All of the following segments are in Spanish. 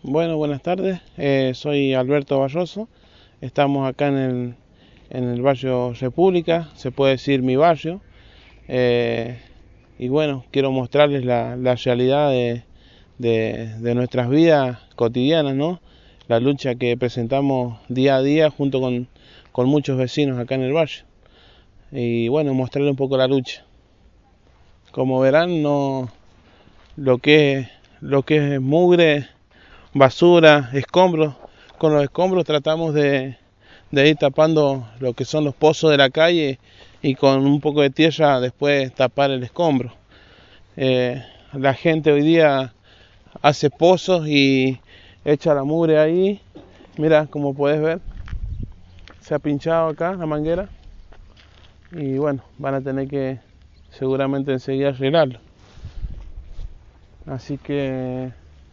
Bueno, buenas tardes. Soy Alberto Barroso. Estamos acá en el barrio República, se puede decir mi barrio. Eh, y bueno, quiero mostrarles la realidad de nuestras vidas cotidianas, ¿no? La lucha que presentamos día a día junto con muchos vecinos acá en el barrio. Y bueno, mostrarles un poco la lucha. Como verán, no, lo que es mugre, basura, escombros. Con los escombros tratamos de ir tapando lo que son los pozos de la calle y con un poco de tierra después tapar el escombro. La gente hoy día hace pozos y echa la mugre ahí. Mira, como puedes ver, se ha pinchado acá la manguera y bueno, van a tener que seguramente enseguida arreglarlo. Así que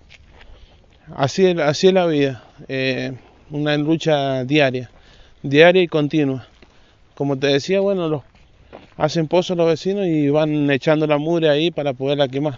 así es la vida, una lucha diaria y continua. Como te decía, bueno, hacen pozos los vecinos y van echando la mugre ahí para poderla quemar.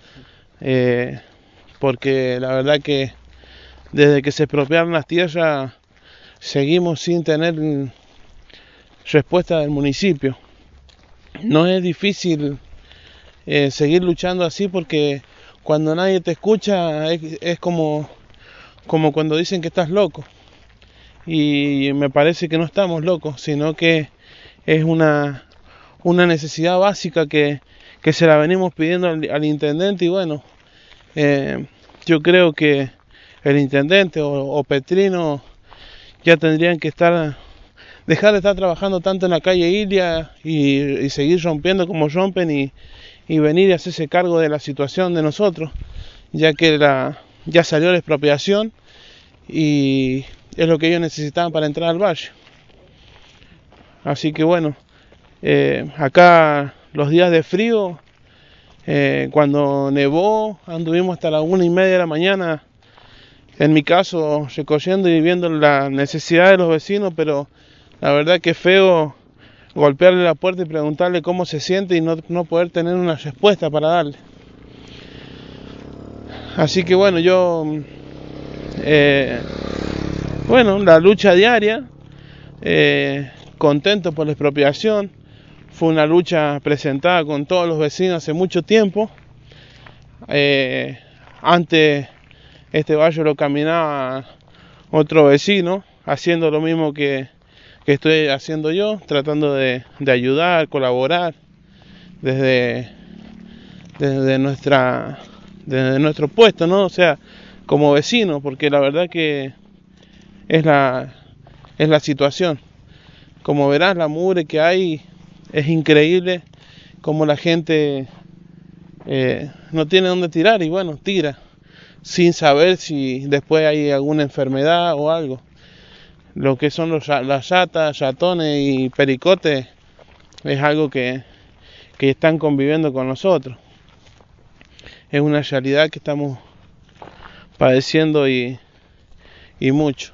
Porque la verdad que desde que se expropiaron las tierras seguimos sin tener respuesta del municipio. No es difícil seguir luchando así porque cuando nadie te escucha es como cuando dicen que estás loco. Y me parece que no estamos locos, sino que es una necesidad básica que se la venimos pidiendo al intendente y bueno, yo creo que el intendente o Petrino ya tendrían que dejar de estar trabajando tanto en la calle Ilia y seguir rompiendo como rompen y venir y hacerse cargo de la situación de nosotros, ya que ya salió la expropiación y es lo que ellos necesitaban para entrar al barrio. Así que bueno, acá los días de frío, cuando nevó, anduvimos hasta las 1:30 de la mañana, en mi caso, recogiendo y viendo la necesidad de los vecinos, pero la verdad que es feo golpearle la puerta y preguntarle cómo se siente y no poder tener una respuesta para darle. Así que bueno, bueno, la lucha diaria, contento por la expropiación. Fue una lucha presentada con todos los vecinos hace mucho tiempo. Antes este barrio lo caminaba otro vecino, haciendo lo mismo que estoy haciendo yo, tratando de ayudar, colaborar desde nuestro puesto, ¿no? O sea, como vecino, porque la verdad que es la situación. Como verás, la mugre que hay es increíble, como la gente no tiene dónde tirar y bueno, tira, sin saber si después hay alguna enfermedad o algo. Lo que son las ratas, ratones y pericotes es algo que están conviviendo con nosotros. Es una realidad que estamos padeciendo y mucho.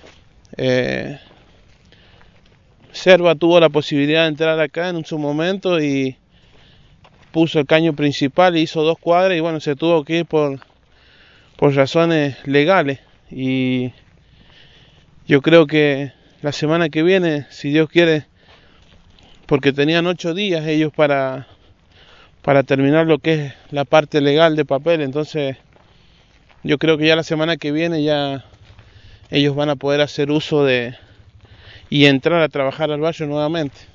Serva tuvo la posibilidad de entrar acá en su momento y puso el caño principal y hizo 2 cuadras y bueno, se tuvo que ir por razones legales y yo creo que la semana que viene, si Dios quiere, porque tenían 8 días ellos para terminar lo que es la parte legal de papel, entonces yo creo que ya la semana que viene ya ellos van a poder hacer uso y entrar a trabajar al barrio nuevamente.